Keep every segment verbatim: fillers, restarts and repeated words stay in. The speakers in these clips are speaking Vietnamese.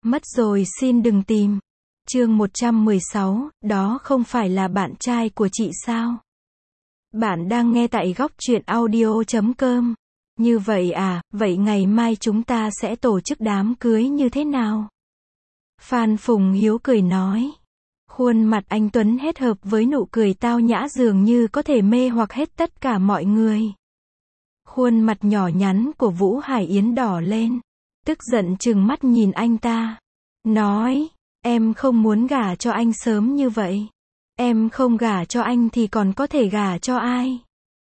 Mất rồi xin đừng tìm. Chương một trăm mười sáu, đó không phải là bạn trai của chị sao? Bạn đang nghe tại góc truyện audio chấm com. Như vậy à, vậy ngày mai chúng ta sẽ tổ chức đám cưới như thế nào? Phan Phùng Hiếu cười nói. Khuôn mặt anh Tuấn hết hợp với nụ cười tao nhã dường như có thể mê hoặc hết tất cả mọi người. Khuôn mặt nhỏ nhắn của Vũ Hải Yến đỏ lên, tức giận trừng mắt nhìn anh ta. Nói, em không muốn gả cho anh sớm như vậy. Em không gả cho anh thì còn có thể gả cho ai?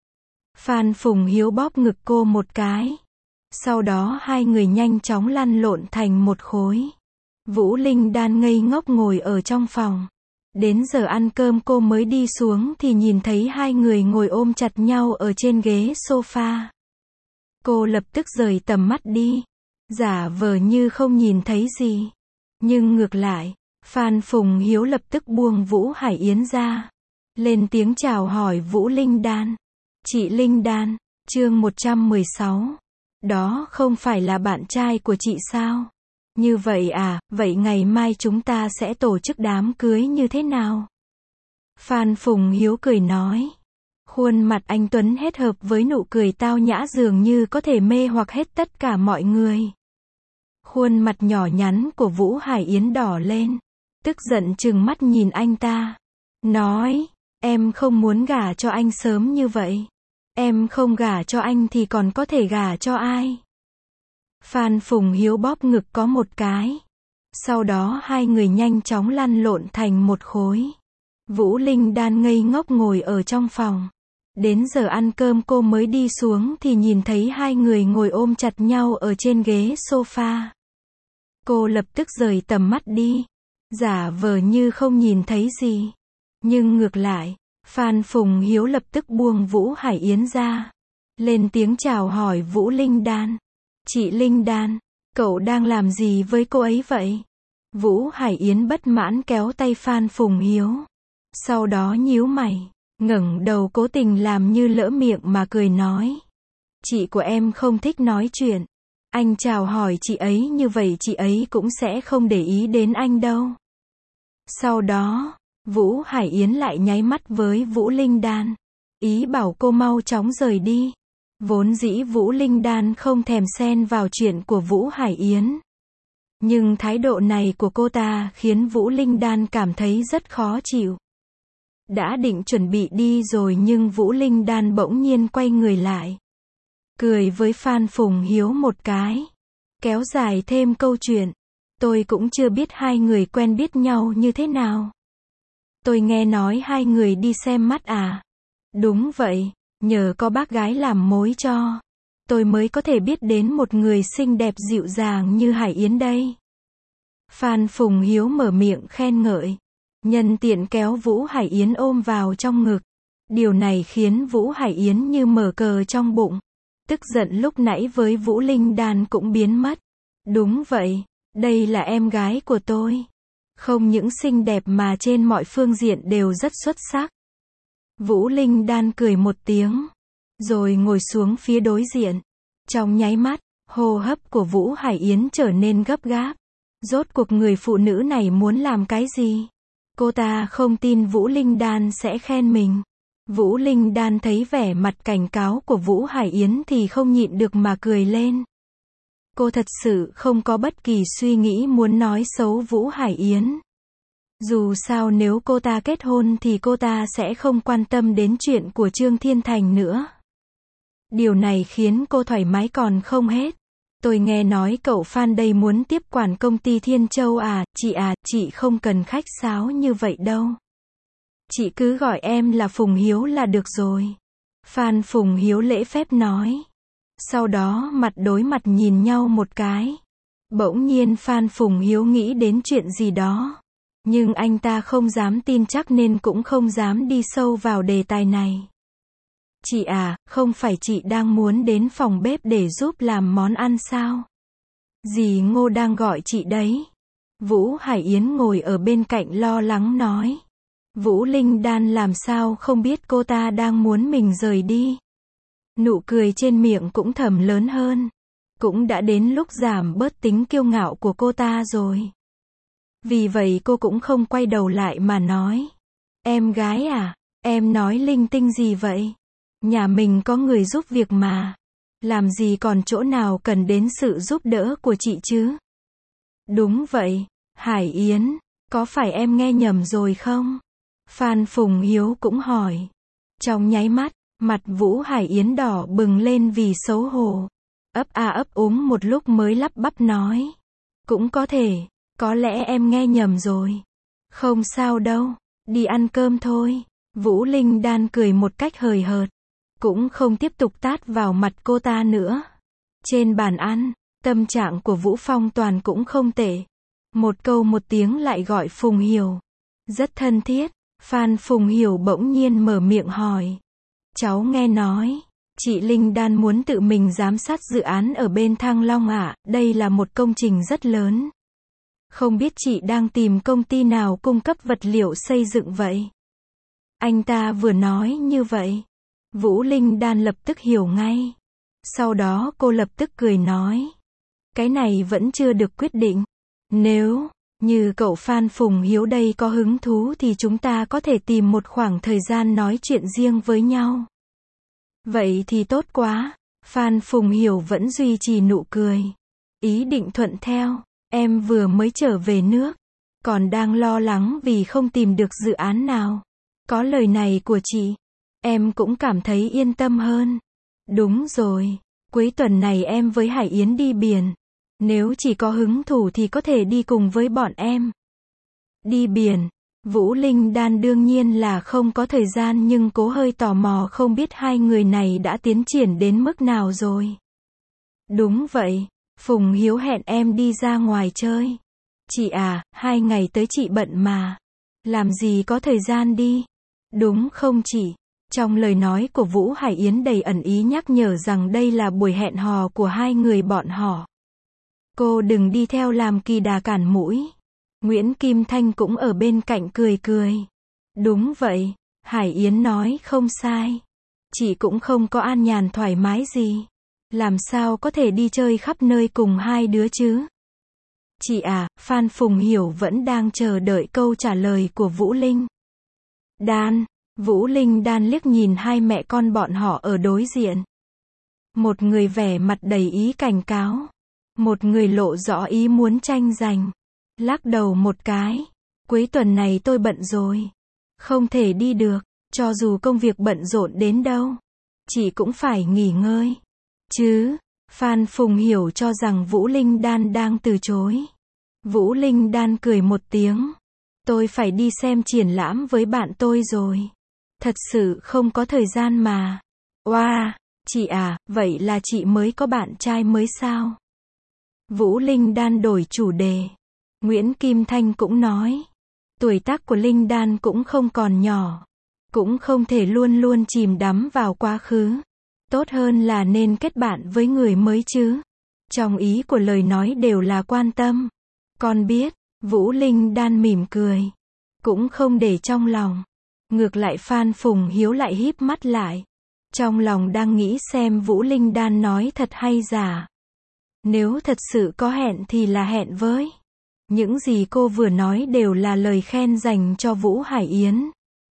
Phan Phùng Hiếu bóp ngực cô một cái. Sau đó hai người nhanh chóng lăn lộn thành một khối. Vũ Linh Đan ngây ngốc ngồi ở trong phòng. Đến giờ ăn cơm cô mới đi xuống thì nhìn thấy hai người ngồi ôm chặt nhau ở trên ghế sofa. Cô lập tức rời tầm mắt đi, giả vờ như không nhìn thấy gì. Nhưng ngược lại, Phan Phùng Hiếu lập tức buông Vũ Hải Yến ra, lên tiếng chào hỏi Vũ Linh Đan. Chị Linh Đan, chương một trăm mười sáu. Đó không phải là bạn trai của chị sao? Như vậy à, vậy ngày mai chúng ta sẽ tổ chức đám cưới như thế nào? Phan Phùng Hiếu cười nói. Khuôn mặt anh Tuấn hết hợp với nụ cười tao nhã dường như có thể mê hoặc hết tất cả mọi người. Khuôn mặt nhỏ nhắn của Vũ Hải Yến đỏ lên, tức giận trừng mắt nhìn anh ta. Nói, em không muốn gả cho anh sớm như vậy. Em không gả cho anh thì còn có thể gả cho ai? Phan Phùng Hiếu bóp ngực có một cái. Sau đó hai người nhanh chóng lăn lộn thành một khối. Vũ Linh Đan ngây ngốc ngồi ở trong phòng. Đến giờ ăn cơm cô mới đi xuống thì nhìn thấy hai người ngồi ôm chặt nhau ở trên ghế sofa. Cô lập tức rời tầm mắt đi, giả vờ như không nhìn thấy gì. Nhưng ngược lại, Phan Phùng Hiếu lập tức buông Vũ Hải Yến ra, lên tiếng chào hỏi Vũ Linh Đan. Chị Linh Đan, cậu đang làm gì với cô ấy vậy? Vũ Hải Yến bất mãn kéo tay Phan Phùng Hiếu. Sau đó nhíu mày, ngẩng đầu cố tình làm như lỡ miệng mà cười nói. Chị của em không thích nói chuyện. Anh chào hỏi chị ấy như vậy chị ấy cũng sẽ không để ý đến anh đâu. Sau đó, Vũ Hải Yến lại nháy mắt với Vũ Linh Đan, ý bảo cô mau chóng rời đi. Vốn dĩ Vũ Linh Đan không thèm xen vào chuyện của Vũ Hải Yến. Nhưng thái độ này của cô ta khiến Vũ Linh Đan cảm thấy rất khó chịu. Đã định chuẩn bị đi rồi nhưng Vũ Linh Đan bỗng nhiên quay người lại, cười với Phan Phùng Hiếu một cái, kéo dài thêm câu chuyện. Tôi cũng chưa biết hai người quen biết nhau như thế nào. Tôi nghe nói hai người đi xem mắt à? Đúng vậy, nhờ có bác gái làm mối cho, tôi mới có thể biết đến một người xinh đẹp dịu dàng như Hải Yến đây. Phan Phùng Hiếu mở miệng khen ngợi, nhân tiện kéo Vũ Hải Yến ôm vào trong ngực. Điều này khiến Vũ Hải Yến như mở cờ trong bụng. Tức giận lúc nãy với Vũ Linh Đan cũng biến mất. Đúng vậy, đây là em gái của tôi. Không những xinh đẹp mà trên mọi phương diện đều rất xuất sắc. Vũ Linh Đan cười một tiếng, rồi ngồi xuống phía đối diện. Trong nháy mắt, hô hấp của Vũ Hải Yến trở nên gấp gáp. Rốt cuộc người phụ nữ này muốn làm cái gì? Cô ta không tin Vũ Linh Đan sẽ khen mình. Vũ Linh Đan thấy vẻ mặt cảnh cáo của Vũ Hải Yến thì không nhịn được mà cười lên. Cô thật sự không có bất kỳ suy nghĩ muốn nói xấu Vũ Hải Yến. Dù sao nếu cô ta kết hôn thì cô ta sẽ không quan tâm đến chuyện của Trương Thiên Thành nữa. Điều này khiến cô thoải mái còn không hết. Tôi nghe nói cậu Phan đây muốn tiếp quản công ty Thiên Châu à? Chị à, chị không cần khách sáo như vậy đâu. Chị cứ gọi em là Phùng Hiếu là được rồi. Phan Phùng Hiếu lễ phép nói. Sau đó mặt đối mặt nhìn nhau một cái. Bỗng nhiên Phan Phùng Hiếu nghĩ đến chuyện gì đó. Nhưng anh ta không dám tin chắc nên cũng không dám đi sâu vào đề tài này. Chị à, không phải chị đang muốn đến phòng bếp để giúp làm món ăn sao? Dì Ngô đang gọi chị đấy. Vũ Hải Yến ngồi ở bên cạnh lo lắng nói. Vũ Linh Đan làm sao không biết cô ta đang muốn mình rời đi. Nụ cười trên miệng cũng thầm lớn hơn. Cũng đã đến lúc giảm bớt tính kiêu ngạo của cô ta rồi. Vì vậy cô cũng không quay đầu lại mà nói. Em gái à, em nói linh tinh gì vậy? Nhà mình có người giúp việc mà. Làm gì còn chỗ nào cần đến sự giúp đỡ của chị chứ? Đúng vậy, Hải Yến, có phải em nghe nhầm rồi không? Phan Phùng Hiếu cũng hỏi. Trong nháy mắt, mặt Vũ Hải Yến đỏ bừng lên vì xấu hổ. Ấp a ấp úng một lúc mới lắp bắp nói. Cũng có thể, có lẽ em nghe nhầm rồi. Không sao đâu, đi ăn cơm thôi. Vũ Linh Đan cười một cách hời hợt. Cũng không tiếp tục tát vào mặt cô ta nữa. Trên bàn ăn, tâm trạng của Vũ Phong Toàn cũng không tệ. Một câu một tiếng lại gọi Phùng Hiểu. Rất thân thiết. Phan Phùng Hiểu bỗng nhiên mở miệng hỏi. Cháu nghe nói, chị Linh Đan muốn tự mình giám sát dự án ở bên Thăng Long ạ, đây là một công trình rất lớn. Không biết chị đang tìm công ty nào cung cấp vật liệu xây dựng vậy? Anh ta vừa nói như vậy. Vũ Linh Đan lập tức hiểu ngay. Sau đó cô lập tức cười nói. Cái này vẫn chưa được quyết định. Nếu như cậu Phan Phùng Hiếu đây có hứng thú thì chúng ta có thể tìm một khoảng thời gian nói chuyện riêng với nhau. Vậy thì tốt quá. Phan Phùng Hiểu vẫn duy trì nụ cười. Ý định thuận theo. Em vừa mới trở về nước. Còn đang lo lắng vì không tìm được dự án nào. Có lời này của chị, em cũng cảm thấy yên tâm hơn. Đúng rồi. Cuối tuần này em với Hải Yến đi biển. Nếu chỉ có hứng thú thì có thể đi cùng với bọn em. Đi biển. Vũ Linh Đan đương nhiên là không có thời gian nhưng cố hơi tò mò không biết hai người này đã tiến triển đến mức nào rồi. Đúng vậy. Phùng Hiếu hẹn em đi ra ngoài chơi. Chị à, hai ngày tới chị bận mà. Làm gì có thời gian đi. Đúng không chị? Trong lời nói của Vũ Hải Yến đầy ẩn ý nhắc nhở rằng đây là buổi hẹn hò của hai người bọn họ. Cô đừng đi theo làm kỳ đà cản mũi. Nguyễn Kim Thanh cũng ở bên cạnh cười cười. Đúng vậy, Hải Yến nói không sai. Chị cũng không có an nhàn thoải mái gì. Làm sao có thể đi chơi khắp nơi cùng hai đứa chứ? Chị à, Phan Phùng Hiểu vẫn đang chờ đợi câu trả lời của Vũ Linh Đan. Vũ Linh Đan liếc nhìn hai mẹ con bọn họ ở đối diện. Một người vẻ mặt đầy ý cảnh cáo. Một người lộ rõ ý muốn tranh giành. Lắc đầu một cái. Cuối tuần này tôi bận rồi. Không thể đi được. Cho dù công việc bận rộn đến đâu, chị cũng phải nghỉ ngơi. Chứ, Phan Phùng Hiểu cho rằng Vũ Linh Đan đang từ chối. Vũ Linh Đan cười một tiếng. Tôi phải đi xem triển lãm với bạn tôi rồi. Thật sự không có thời gian mà. Oa, wow, chị à, vậy là chị mới có bạn trai mới sao? Vũ Linh Đan đổi chủ đề. Nguyễn Kim Thanh cũng nói. Tuổi tác của Linh Đan cũng không còn nhỏ. Cũng không thể luôn luôn chìm đắm vào quá khứ. Tốt hơn là nên kết bạn với người mới chứ. Trong ý của lời nói đều là quan tâm. Con biết, Vũ Linh Đan mỉm cười. Cũng không để trong lòng. Ngược lại Phan Phùng Hiếu lại híp mắt lại. Trong lòng đang nghĩ xem Vũ Linh Đan nói thật hay giả. Nếu thật sự có hẹn thì là hẹn với. Những gì cô vừa nói đều là lời khen dành cho Vũ Hải Yến.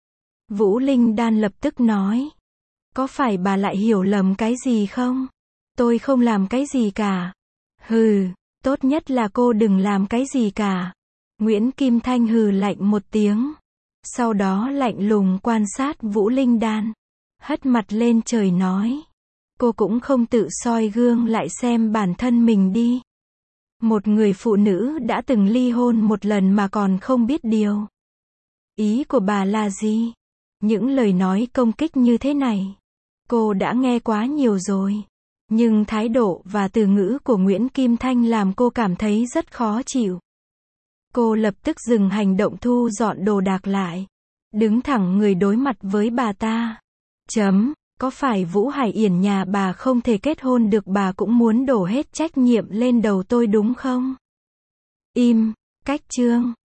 Vũ Linh Đan lập tức nói. Có phải bà lại hiểu lầm cái gì không? Tôi không làm cái gì cả. Hừ, tốt nhất là cô đừng làm cái gì cả. Nguyễn Kim Thanh hừ lạnh một tiếng. Sau đó lạnh lùng quan sát Vũ Linh Đan. Hất mặt lên trời nói. Cô cũng không tự soi gương lại xem bản thân mình đi. Một người phụ nữ đã từng ly hôn một lần mà còn không biết điều. Ý của bà là gì? Những lời nói công kích như thế này, cô đã nghe quá nhiều rồi. Nhưng thái độ và từ ngữ của Nguyễn Kim Thanh làm cô cảm thấy rất khó chịu. Cô lập tức dừng hành động thu dọn đồ đạc lại. Đứng thẳng người đối mặt với bà ta. Chấm, có phải Vũ Hải Yển nhà bà không thể kết hôn được bà cũng muốn đổ hết trách nhiệm lên đầu tôi đúng không? Im, cách chương.